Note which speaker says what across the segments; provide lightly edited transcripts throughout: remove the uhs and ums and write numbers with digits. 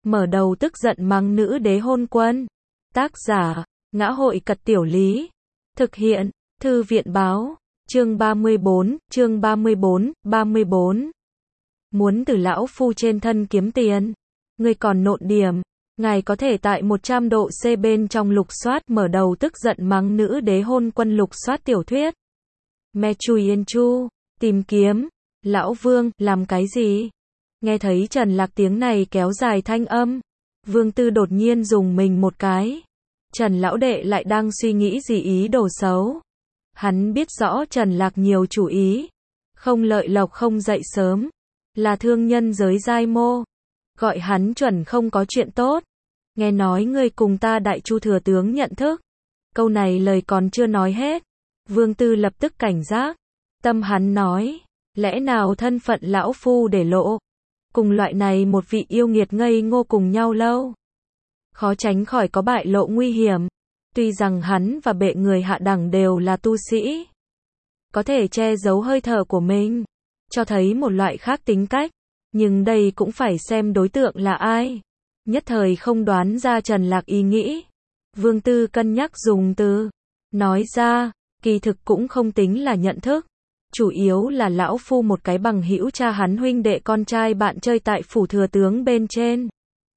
Speaker 1: mở đầu tức giận mắng nữ đế hôn quân. Tác giả, Ngã hội Cật Tiểu Lý. Thực hiện, Thư viện báo. Chương 34. Muốn từ lão phu trên thân kiếm tiền. Ngươi còn nộn điểm. Ngài có thể tại 100 độ C bên trong lục soát mở đầu tức giận mắng nữ đế hôn quân lục soát tiểu thuyết. Me chui yên chu, tìm kiếm. Lão Vương, làm cái gì? Nghe thấy Trần Lạc tiếng này kéo dài thanh âm. Vương Tư đột nhiên dùng mình một cái. Trần lão đệ lại đang suy nghĩ gì ý đồ xấu. Hắn biết rõ Trần Lạc nhiều chủ ý. Không lợi lộc không dậy sớm. Là thương nhân giới giai mô. Gọi hắn chuẩn không có chuyện tốt. Nghe nói ngươi cùng ta đại chu thừa tướng nhận thức. Câu này lời còn chưa nói hết. Vương Tư lập tức cảnh giác. Tâm hắn nói. Lẽ nào thân phận lão phu để lộ. Cùng loại này một vị yêu nghiệt ngây ngô cùng nhau lâu. Khó tránh khỏi có bại lộ nguy hiểm. Tuy rằng hắn và bệ người hạ đẳng đều là tu sĩ. Có thể che giấu hơi thở của mình. Cho thấy một loại khác tính cách. Nhưng đây cũng phải xem đối tượng là ai. Nhất thời không đoán ra Trần Lạc ý nghĩ. Vương Tư cân nhắc dùng từ. Nói ra, kỳ thực cũng không tính là nhận thức. Chủ yếu là lão phu một cái bằng hữu cha hắn huynh đệ con trai bạn chơi tại phủ thừa tướng bên trên.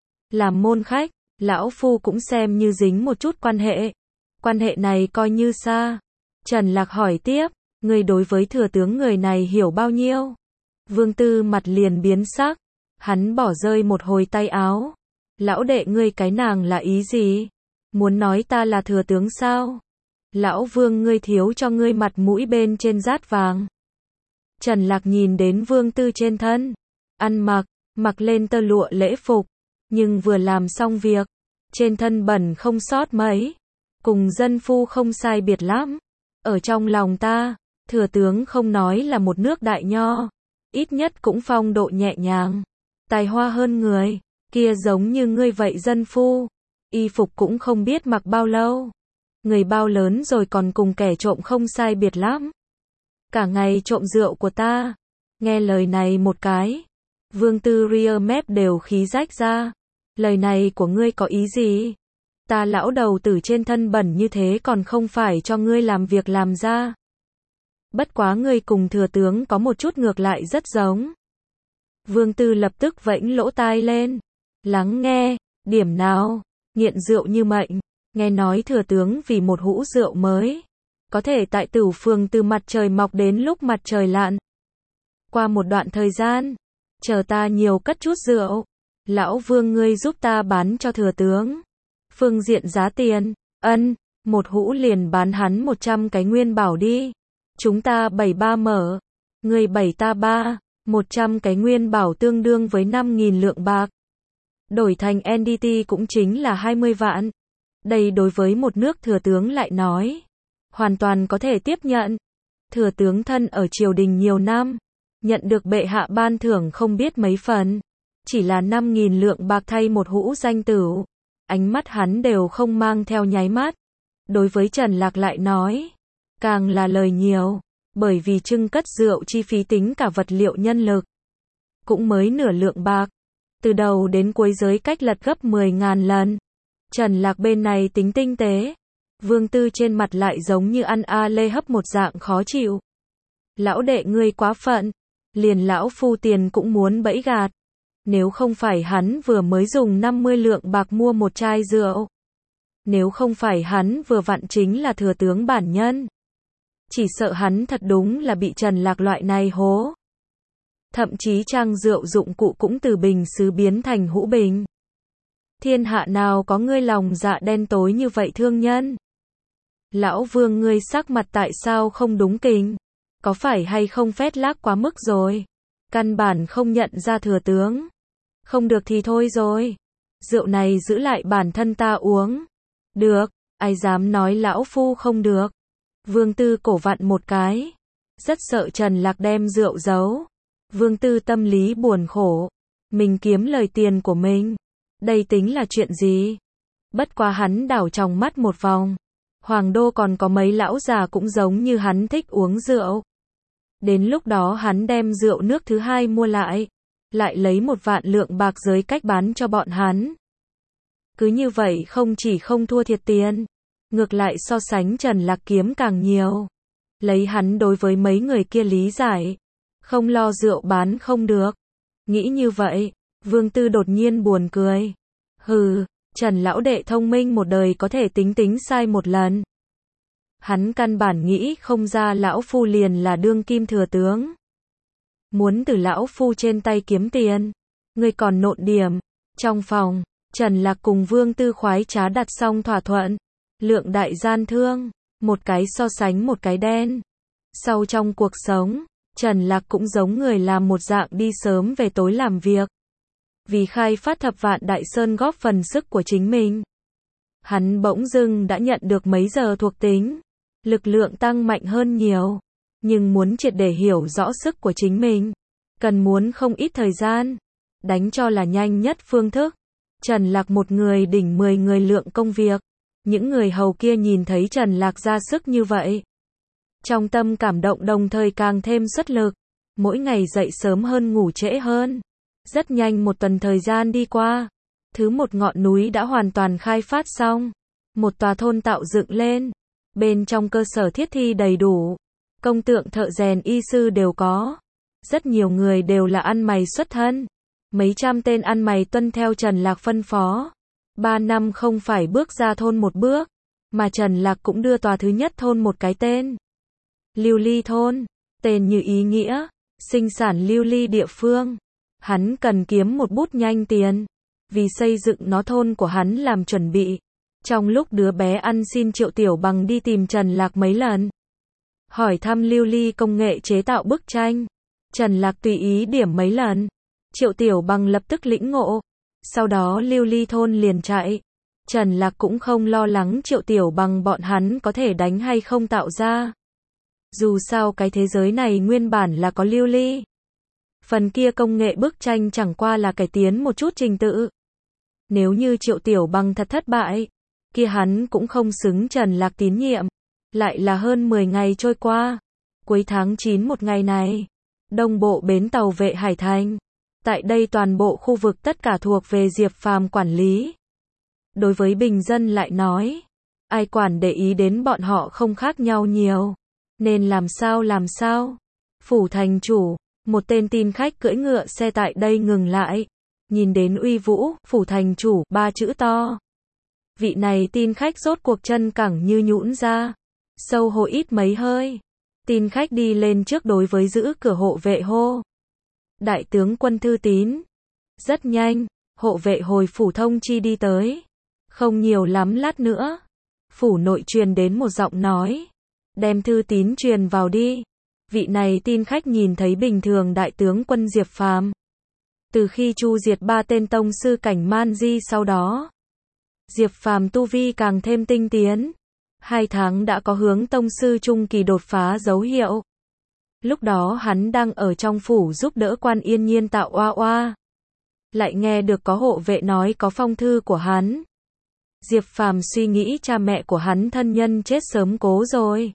Speaker 1: Làm môn khách, lão phu cũng xem như dính một chút quan hệ. Quan hệ này coi như xa. Trần Lạc hỏi tiếp, người đối với thừa tướng người này hiểu bao nhiêu? Vương Tư mặt liền biến sắc. Hắn bỏ rơi một hồi tay áo. Lão đệ ngươi cái nàng là ý gì? Muốn nói ta là thừa tướng sao? Lão Vương ngươi thiếu cho ngươi mặt mũi bên trên rát vàng. Trần Lạc nhìn đến Vương Tư trên thân. Ăn mặc lên tơ lụa lễ phục. Nhưng vừa làm xong việc. Trên thân bẩn không sót mấy. Cùng dân phu không sai biệt lắm. Ở trong lòng ta, thừa tướng không nói là một nước đại nho. Ít nhất cũng phong độ nhẹ nhàng. Tài hoa hơn người. Kia giống như ngươi vậy dân phu. Y phục cũng không biết mặc bao lâu. Người bao lớn rồi còn cùng kẻ trộm không sai biệt lắm. Cả ngày trộm rượu của ta. Nghe lời này một cái. Vương Tư ria mép đều khí rách ra. Lời này của ngươi có ý gì? Ta lão đầu tử trên thân bẩn như thế còn không phải cho ngươi làm việc làm ra. Bất quá ngươi cùng thừa tướng có một chút ngược lại rất giống. Vương Tư lập tức vẫy lỗ tai lên. Lắng nghe, điểm nào? Nghiện rượu như mệnh. Nghe nói thừa tướng vì một hũ rượu mới. Có thể tại Tửu Phường từ mặt trời mọc đến lúc mặt trời lặn. Qua một đoạn thời gian. Chờ ta nhiều cất chút rượu. Lão Vương ngươi giúp ta bán cho thừa tướng. Phương diện giá tiền. Ân, một hũ liền bán hắn 100 cái nguyên bảo đi. Chúng ta 73 mở. Ngươi 7 ta 3. 100 cái nguyên bảo tương đương với 5.000 lượng bạc. Đổi thành NDT cũng chính là 20 vạn. Đây đối với một nước thừa tướng lại nói. Hoàn toàn có thể tiếp nhận. Thừa tướng thân ở triều đình nhiều năm. Nhận được bệ hạ ban thưởng không biết mấy phần. Chỉ là 5.000 lượng bạc thay một hũ danh tửu. Ánh mắt hắn đều không mang theo nháy mắt. Đối với Trần Lạc lại nói. Càng là lời nhiều. Bởi vì trưng cất rượu chi phí tính cả vật liệu nhân lực. Cũng mới nửa lượng bạc. Từ đầu đến cuối giới cách lật gấp 10.000 lần. Trần Lạc bên này tính tinh tế. Vương Tư trên mặt lại giống như ăn lê hấp một dạng khó chịu. Lão đệ ngươi quá phận. Liền lão phu tiền cũng muốn bẫy gạt. Nếu không phải hắn vừa mới dùng 50 lượng bạc mua một chai rượu. Nếu không phải hắn vừa vặn chính là thừa tướng bản nhân. Chỉ sợ hắn thật đúng là bị Trần Lạc loại này hố. Thậm chí trang rượu dụng cụ cũng từ bình sứ biến thành hũ bình. Thiên hạ nào có ngươi lòng dạ đen tối như vậy thương nhân? Lão Vương ngươi sắc mặt tại sao không đúng kình? Có phải hay không phét lác quá mức rồi? Căn bản không nhận ra thừa tướng. Không được thì thôi rồi. Rượu này giữ lại bản thân ta uống. Được, ai dám nói lão phu không được. Vương Tư cổ vặn một cái. Rất sợ Trần Lạc đem rượu giấu. Vương Tư tâm lý buồn khổ. Mình kiếm lời tiền của mình. Đây tính là chuyện gì? Bất quá hắn đảo tròng mắt một vòng. Hoàng đô còn có mấy lão già cũng giống như hắn thích uống rượu. Đến lúc đó hắn đem rượu nước thứ hai mua lại. lại lấy 1.000.000 bạc giới cách bán cho bọn hắn. Cứ như vậy không chỉ không thua thiệt tiền, ngược lại so sánh Trần Lạc kiếm càng nhiều. Lấy hắn đối với mấy người kia lý giải, không lo rượu bán không được. Nghĩ như vậy, Vương Tư đột nhiên buồn cười. Hừ, Trần lão đệ thông minh một đời có thể tính sai một lần. Hắn căn bản nghĩ không ra lão phu liền là đương kim thừa tướng. Muốn từ lão phu trên tay kiếm tiền, ngươi còn nộn điểm. Trong phòng, Trần Lạc cùng Vương Tư khoái trá đặt xong thỏa thuận. Lượng đại gian thương, một cái so sánh một cái đen. Sau trong cuộc sống, Trần Lạc cũng giống người làm một dạng đi sớm về tối làm việc. Vì khai phát Thập Vạn Đại Sơn góp phần sức của chính mình. Hắn bỗng dưng đã nhận được mấy giờ thuộc tính. Lực lượng tăng mạnh hơn nhiều. Nhưng muốn triệt để hiểu rõ sức của chính mình, cần muốn không ít thời gian. Đánh cho là nhanh nhất phương thức. Trần Lạc một người đỉnh 10 người lượng công việc. Những người hầu kia nhìn thấy Trần Lạc ra sức như vậy, trong tâm cảm động đồng thời càng thêm xuất lực. Mỗi ngày dậy sớm hơn ngủ trễ hơn. Rất nhanh một tuần thời gian đi qua. Thứ một ngọn núi đã hoàn toàn khai phát xong. Một tòa thôn tạo dựng lên. Bên trong cơ sở thiết thi đầy đủ. Công tượng thợ rèn y sư đều có. Rất nhiều người đều là ăn mày xuất thân. Mấy trăm tên ăn mày tuân theo Trần Lạc phân phó. 3 năm không phải bước ra thôn một bước. Mà Trần Lạc cũng đưa tòa thứ nhất thôn một cái tên. Lưu Ly thôn. Tên như ý nghĩa. Sinh sản lưu ly địa phương. Hắn cần kiếm một bút nhanh tiền. Vì xây dựng nó thôn của hắn làm chuẩn bị. Trong lúc đứa bé ăn xin Triệu Tiểu Bằng đi tìm Trần Lạc mấy lần. Hỏi thăm lưu ly công nghệ chế tạo bức tranh. Trần Lạc tùy ý điểm mấy lần. Triệu Tiểu Bằng lập tức lĩnh ngộ. Sau đó lưu ly thôn liền chạy. Trần Lạc cũng không lo lắng Triệu Tiểu Bằng bọn hắn có thể đánh hay không tạo ra. Dù sao cái thế giới này nguyên bản là có lưu ly. Phần kia công nghệ bức tranh chẳng qua là cải tiến một chút trình tự. Nếu như Triệu Tiểu Bằng thật thất bại, kia hắn cũng không xứng Trần Lạc tín nhiệm. Lại là hơn 10 ngày trôi qua. Cuối tháng 9 một ngày này, Đông Bộ bến tàu Vệ Hải Thành. Tại đây toàn bộ khu vực tất cả thuộc về Diệp Phàm quản lý. Đối với bình dân lại nói, ai quản để ý đến bọn họ không khác nhau nhiều. Nên làm sao. Phủ thành chủ, một tên tin khách cưỡi ngựa xe tại đây ngừng lại. Nhìn đến uy vũ, phủ thành chủ, 3 chữ to. Vị này tin khách rốt cuộc chân cẳng như nhũn ra. Sâu hổ ít mấy hơi. Tin khách đi lên trước đối với giữ cửa hộ vệ hô. Đại tướng quân thư tín. Rất nhanh, hộ vệ hồi phủ thông chi đi tới. Không nhiều lắm lát nữa. Phủ nội truyền đến một giọng nói. Đem thư tín truyền vào đi. Vị này tin khách nhìn thấy bình thường đại tướng quân Diệp Phàm. Từ khi chu diệt 3 tên tông sư cảnh man di sau đó. Diệp Phàm tu vi càng thêm tinh tiến. 2 tháng đã có hướng tông sư trung kỳ đột phá dấu hiệu. Lúc đó hắn đang ở trong phủ giúp đỡ Quan Yên Nhiên tạo oa oa. Lại nghe được có hộ vệ nói có phong thư của hắn. Diệp Phàm suy nghĩ cha mẹ của hắn thân nhân chết sớm cố rồi.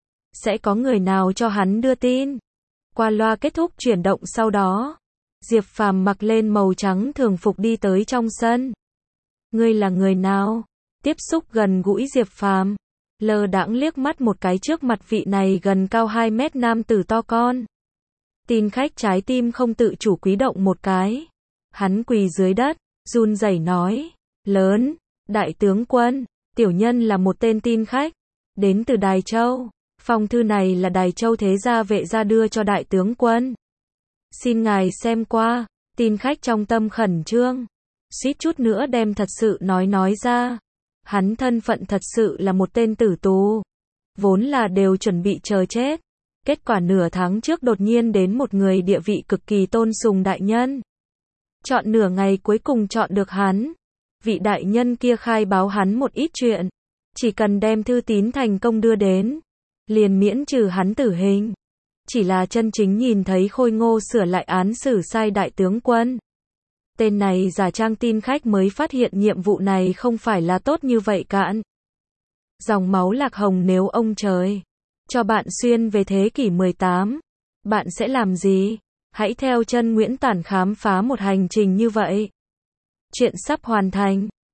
Speaker 1: Sẽ có người nào cho hắn đưa tin. Qua loa kết thúc chuyển động sau đó. Diệp Phàm mặc lên màu trắng thường phục đi tới trong sân. Ngươi là người nào? Tiếp xúc gần gũi Diệp Phàm. Lơ đãng liếc mắt một cái trước mặt vị này gần cao 2 mét nam tử to con. Tin khách trái tim không tự chủ quý động một cái. Hắn quỳ dưới đất, run rẩy nói. Lớn, đại tướng quân, tiểu nhân là một tên tin khách. Đến từ Đài Châu. Phong thư này là Đài Châu thế gia Vệ gia đưa cho đại tướng quân. Xin ngài xem qua. Tin khách trong tâm khẩn trương. Suýt chút nữa đem thật sự nói ra. Hắn thân phận thật sự là một tên tử tù. Vốn là đều chuẩn bị chờ chết. Kết quả nửa tháng trước đột nhiên đến một người địa vị cực kỳ tôn sùng đại nhân. Chọn nửa ngày cuối cùng chọn được hắn. Vị đại nhân kia khai báo hắn một ít chuyện. Chỉ cần đem thư tín thành công đưa đến. Liền miễn trừ hắn tử hình. Chỉ là chân chính nhìn thấy Khôi Ngô sửa lại án xử sai đại tướng quân. Tên này giả trang tin khách mới phát hiện nhiệm vụ này không phải là tốt như vậy cạn. Dòng máu lạc hồng nếu ông trời cho bạn xuyên về thế kỷ 18, bạn sẽ làm gì? Hãy theo chân Nguyễn Tản khám phá một hành trình như vậy. Chuyện sắp hoàn thành.